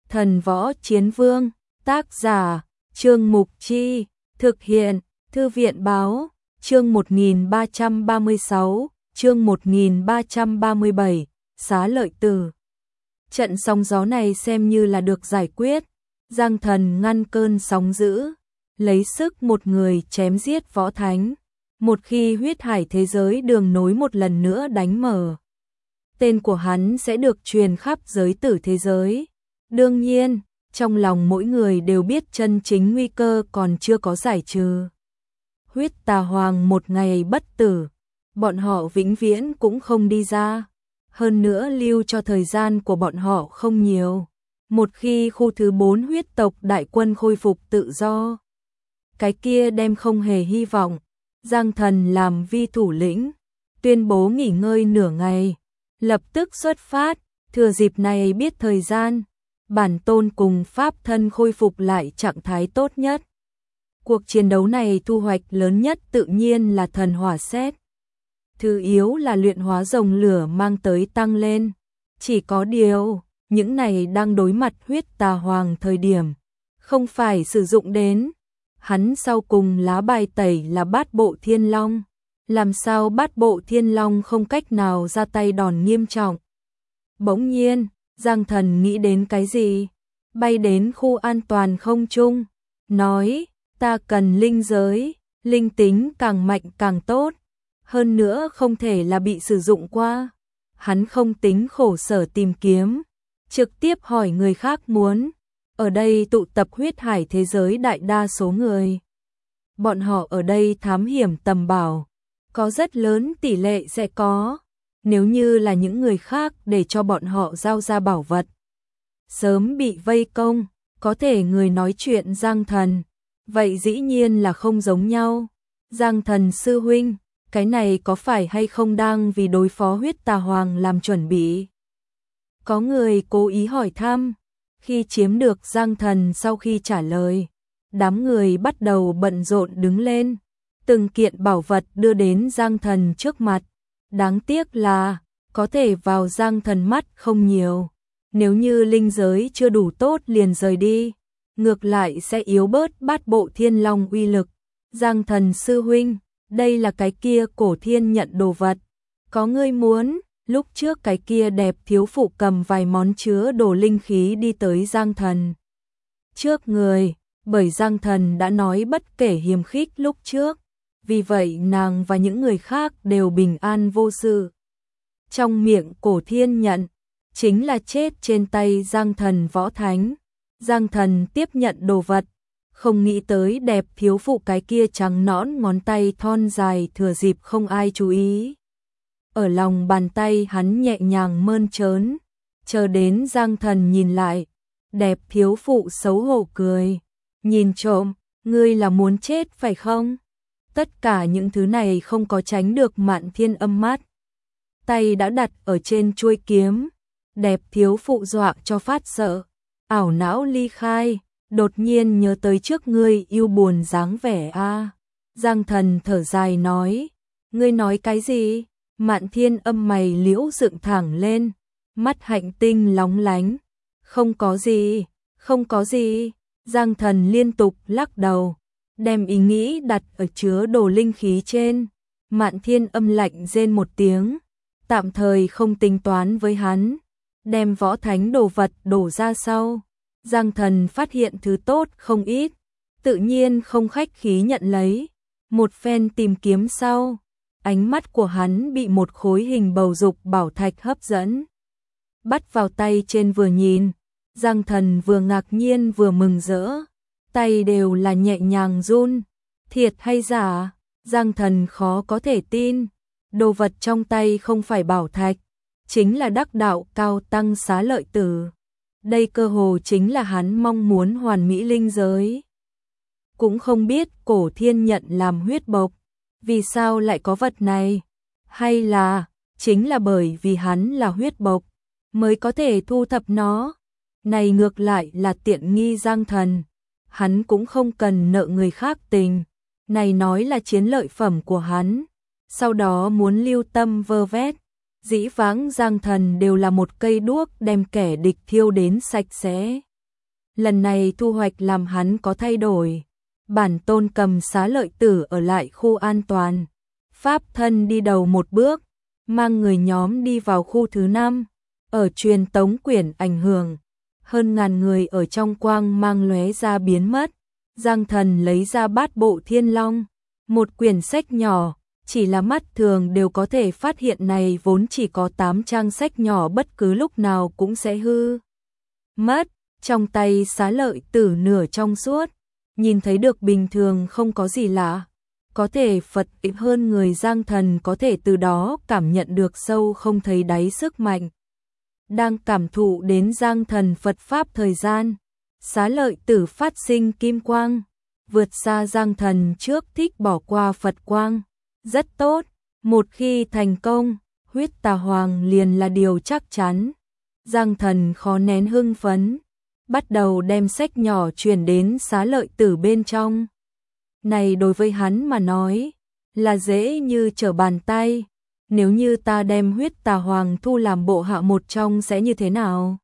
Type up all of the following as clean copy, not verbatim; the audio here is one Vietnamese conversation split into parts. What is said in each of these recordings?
Thần Võ Chiến Vương, tác giả, Trương Mục Chi, thực hiện, Thư viện Báo, chương 1336, chương 1337, Xá Lợi Tử. Trận sóng gió này xem như là được giải quyết, Giang Thần ngăn cơn sóng dữ, lấy sức một người chém giết võ thánh. Một khi huyết hải thế giới đường nối một lần nữa đánh mở, tên của hắn sẽ được truyền khắp giới tử thế giới. Đương nhiên, trong lòng mỗi người đều biết chân chính nguy cơ còn chưa có giải trừ. Huyết Tà Hoàng một ngày bất tử, bọn họ vĩnh viễn cũng không đi ra. Hơn nữa lưu cho thời gian của bọn họ không nhiều. Một khi khu thứ 4 huyết tộc đại quân khôi phục tự do, cái kia đem không hề hy vọng. Giang Thần làm vi thủ lĩnh, tuyên bố nghỉ ngơi nửa ngày, lập tức xuất phát, thừa dịp này biết thời gian, bản tôn cùng pháp thân khôi phục lại trạng thái tốt nhất. Cuộc chiến đấu này thu hoạch lớn nhất tự nhiên là thần hỏa sét. Thứ yếu là luyện hóa rồng lửa mang tới tăng lên. Chỉ có điều, những này đang đối mặt huyết tà hoàng thời điểm, không phải sử dụng đến. Hắn sau cùng lá bài tẩy là bát bộ thiên long. Làm sao bát bộ thiên long không cách nào ra tay đòn nghiêm trọng. Bỗng nhiên, Giang Thần nghĩ đến cái gì? Bay đến khu an toàn không trung, nói, ta cần linh giới, linh tính càng mạnh càng tốt. Hơn nữa không thể là bị sử dụng qua. Hắn không tính khổ sở tìm kiếm, trực tiếp hỏi người khác muốn. Ở đây tụ tập huyết hải thế giới đại đa số người. Bọn họ ở đây thám hiểm tầm bảo, có rất lớn tỷ lệ sẽ có. Nếu như là những người khác để cho bọn họ giao ra bảo vật, sớm bị vây công, có thể người nói chuyện Giang Thần. Vậy dĩ nhiên là không giống nhau. Giang Thần sư huynh, cái này có phải hay không đang vì đối phó huyết tà hoàng làm chuẩn bị? Có người cố ý hỏi thăm. Khi chiếm được Giang Thần sau khi trả lời, đám người bắt đầu bận rộn đứng lên, từng kiện bảo vật đưa đến Giang Thần trước mặt. Đáng tiếc là, có thể vào Giang Thần mắt không nhiều. Nếu như linh giới chưa đủ tốt liền rời đi, ngược lại sẽ yếu bớt bát bộ thiên long uy lực. Giang Thần sư huynh, đây là cái kia cổ thiên nhận đồ vật. Có ngươi muốn? Lúc trước cái kia đẹp thiếu phụ cầm vài món chứa đồ linh khí đi tới Giang Thần trước người, bởi Giang Thần đã nói bất kể hiềm khích lúc trước, vì vậy nàng và những người khác đều bình an vô sự. Trong miệng cổ thiên nhận, chính là chết trên tay Giang Thần võ thánh. Giang Thần tiếp nhận đồ vật, không nghĩ tới đẹp thiếu phụ cái kia trắng nõn ngón tay thon dài thừa dịp không ai chú ý. Ở lòng bàn tay hắn nhẹ nhàng mơn trớn, chờ đến Giang Thần nhìn lại, đẹp thiếu phụ xấu hổ cười, nhìn trộm, ngươi là muốn chết phải không? Tất cả những thứ này không có tránh được Mạn Thiên Âm mắt. Tay đã đặt ở trên chuôi kiếm, đẹp thiếu phụ dọa cho phát sợ, ảo não ly khai, đột nhiên nhớ tới trước ngươi yêu buồn dáng vẻ a. Giang Thần thở dài nói, ngươi nói cái gì? Mạn Thiên Âm mày liễu dựng thẳng lên, mắt hạnh tinh lóng lánh. Không có gì, không có gì. Giang Thần liên tục lắc đầu, đem ý nghĩ đặt ở chứa đồ linh khí trên. Mạn Thiên Âm lạnh rên một tiếng, tạm thời không tính toán với hắn, đem võ thánh đồ vật đổ ra sau. Giang Thần phát hiện thứ tốt không ít, tự nhiên không khách khí nhận lấy. Một phen tìm kiếm sau, ánh mắt của hắn bị một khối hình bầu dục bảo thạch hấp dẫn. Bắt vào tay trên vừa nhìn, Giang Thần vừa ngạc nhiên vừa mừng rỡ, tay đều là nhẹ nhàng run. Thiệt hay giả? Giang Thần khó có thể tin, đồ vật trong tay không phải bảo thạch, chính là đắc đạo cao tăng xá lợi tử. Đây cơ hồ chính là hắn mong muốn hoàn mỹ linh giới. Cũng không biết cổ thiên nhận làm huyết bộc, vì sao lại có vật này? Hay là, chính là bởi vì hắn là huyết bộc, mới có thể thu thập nó? Này ngược lại là tiện nghi Giang Thần, hắn cũng không cần nợ người khác tình. Này nói là chiến lợi phẩm của hắn, sau đó muốn lưu tâm vơ vét. Dĩ vãng Giang Thần đều là một cây đuốc đem kẻ địch thiêu đến sạch sẽ. lần này thu hoạch làm hắn có thay đổi. Bản tôn cầm Xá Lợi Tử ở lại khu an toàn. Pháp thân đi đầu một bước, mang người nhóm đi vào khu thứ 5. Ở truyền tống quyển ảnh hưởng, hơn ngàn người ở trong quang mang lóe ra biến mất. Giang Thần lấy ra Bát Bộ Thiên Long, một quyển sách nhỏ, chỉ là mắt thường đều có thể phát hiện này vốn chỉ có 8 trang sách nhỏ bất cứ lúc nào cũng sẽ hư mất. Trong tay Xá Lợi Tử nửa trong suốt, nhìn thấy được bình thường không có gì lạ. Có thể Phật ít hơn người, Giang Thần có thể từ đó cảm nhận được sâu không thấy đáy sức mạnh. Đang cảm thụ đến Giang Thần Phật Pháp thời gian, Xá Lợi Tử phát sinh kim quang, vượt xa Giang Thần trước thích bỏ qua Phật quang. Rất tốt, một khi thành công, huyết tà hoàng liền là điều chắc chắn. Giang Thần khó nén hưng phấn, bắt đầu đem sách nhỏ truyền đến Xá Lợi Tử bên trong. Này đối với hắn mà nói, là dễ như trở bàn tay. Nếu như ta đem huyết tà hoàng thu làm bộ hạ một trong sẽ như thế nào?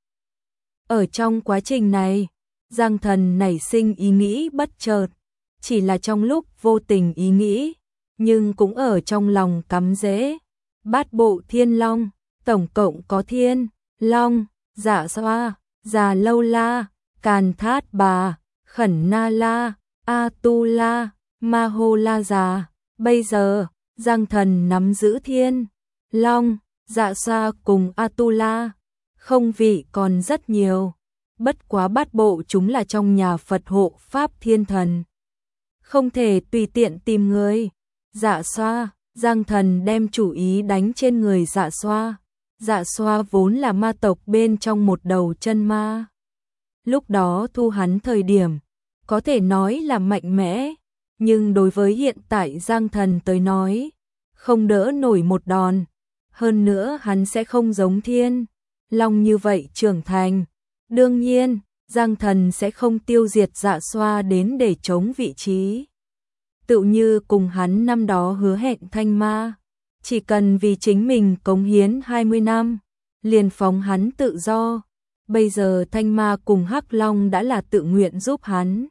Ở trong quá trình này, Giang Thần nảy sinh ý nghĩ bất chợt, chỉ là trong lúc vô tình ý nghĩ, nhưng cũng ở trong lòng cắm rễ. Bát Bộ Thiên Long, tổng cộng có Thiên Long, Dạ Xoa, Già Lâu La, Càn Thát Bà, Khẩn Na La, A Tu La, Ma Hô La Già. Bây giờ, Giang Thần nắm giữ Thiên Long, Dạ Xoa cùng A Tu La, không vị còn rất nhiều. Bất quá bát bộ chúng là trong nhà Phật hộ Pháp Thiên Thần, không thể tùy tiện tìm người. Dạ Xoa, Giang Thần đem chủ ý đánh trên người Dạ Xoa. Dạ Xoa vốn là ma tộc bên trong một đầu chân ma. Lúc đó thu hắn thời điểm, có thể nói là mạnh mẽ, nhưng đối với hiện tại Giang Thần tới nói, không đỡ nổi một đòn. Hơn nữa hắn sẽ không giống Thiên Long như vậy trưởng thành. Đương nhiên, Giang Thần sẽ không tiêu diệt Dạ Xoa đến để chống vị trí. Tự như cùng hắn năm đó hứa hẹn Thanh Ma, chỉ cần vì chính mình cống hiến 20 năm, liền phóng hắn tự do. Bây giờ Thanh Ma cùng Hắc Long đã là tự nguyện giúp hắn.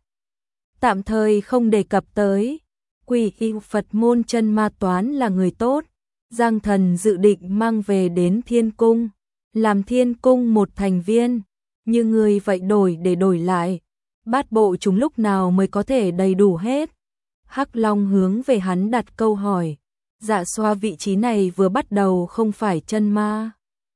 Tạm thời không đề cập tới, Quỷ Y Phật môn chân ma toán là người tốt. Giang Thần dự định mang về đến Thiên Cung, làm Thiên Cung một thành viên. Như người vậy đổi để đổi lại, bát bộ chúng lúc nào mới có thể đầy đủ hết? Hắc Long hướng về hắn đặt câu hỏi. Dạ Xoa vị trí này vừa bắt đầu không phải chân ma,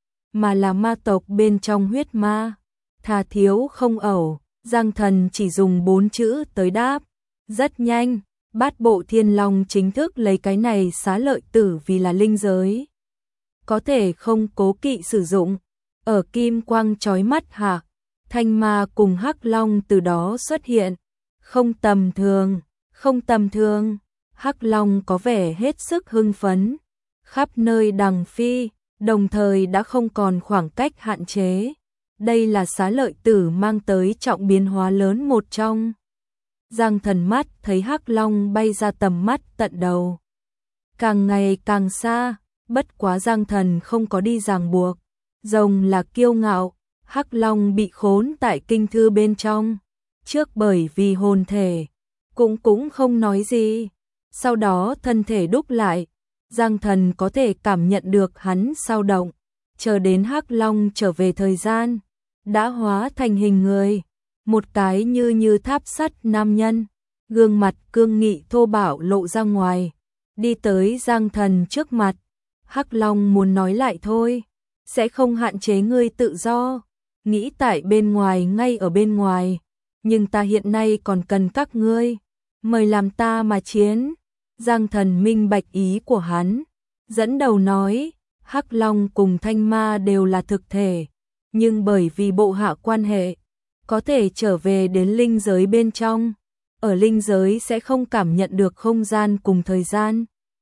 mà là ma tộc bên trong huyết ma. Thà thiếu không ẩu, Giang Thần chỉ dùng 4 chữ tới đáp. Rất nhanh, Bát Bộ Thiên Long chính thức lấy cái này Xá Lợi Tử vì là linh giới, có thể không cố kỵ sử dụng. Ở kim quang chói mắt hạ, Thanh Ma cùng Hắc Long từ đó xuất hiện. Không tầm thường, không tầm thường. Hắc Long có vẻ hết sức hưng phấn, khắp nơi đằng phi, đồng thời đã không còn khoảng cách hạn chế. Đây là Xá Lợi Tử mang tới trọng biến hóa lớn một trong. Giang Thần mắt thấy Hắc Long bay ra tầm mắt tận đầu, càng ngày càng xa. Bất quá Giang Thần không có đi ràng buộc. Rồng là kiêu ngạo, Hắc Long bị khốn tại kinh thư bên trong. Trước bởi vì hồn thể, cũng không nói gì. Sau đó thân thể đúc lại, Giang Thần có thể cảm nhận được hắn dao động. Chờ đến Hắc Long trở về thời gian, đã hóa thành hình người. Một cái như tháp sắt nam nhân, gương mặt cương nghị thô bạo lộ ra ngoài, đi tới Giang Thần trước mặt. Hắc Long muốn nói lại thôi, sẽ không hạn chế ngươi tự do, nghĩ tại bên ngoài ngay ở bên ngoài, nhưng ta hiện nay còn cần các ngươi, mời làm ta mà chiến. Giang Thần minh bạch ý của hắn, dẫn đầu nói, Hắc Long cùng Thanh Ma đều là thực thể, nhưng bởi vì bộ hạ quan hệ, có thể trở về đến linh giới bên trong. Ở linh giới sẽ không cảm nhận được không gian cùng thời gian,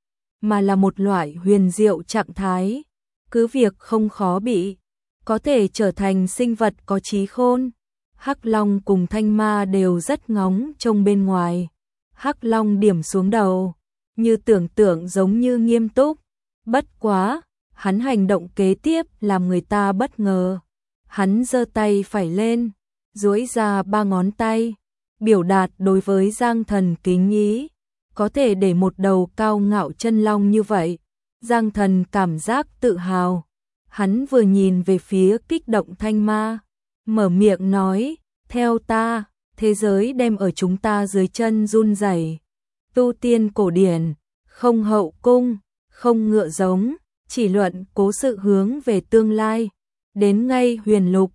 mà là một loại huyền diệu trạng thái. Cứ việc không khó bị, có thể trở thành sinh vật có trí khôn. Hắc Long cùng Thanh Ma đều rất ngóng trông bên ngoài. Hắc Long điểm xuống đầu, như tưởng tượng giống như nghiêm túc. Bất quá, hắn hành động kế tiếp làm người ta bất ngờ. Hắn giơ tay phải lên, duỗi ra 3 ngón tay, biểu đạt đối với Giang Thần kính ý, có thể để một đầu cao ngạo chân long như vậy, Giang Thần cảm giác tự hào. Hắn vừa nhìn về phía kích động thanh ma, mở miệng nói, theo ta, thế giới đem ở chúng ta dưới chân run rẩy. Tu tiên cổ điển, không hậu cung, không ngựa giống, chỉ luận cố sự hướng về tương lai. Đến ngay huyền lục,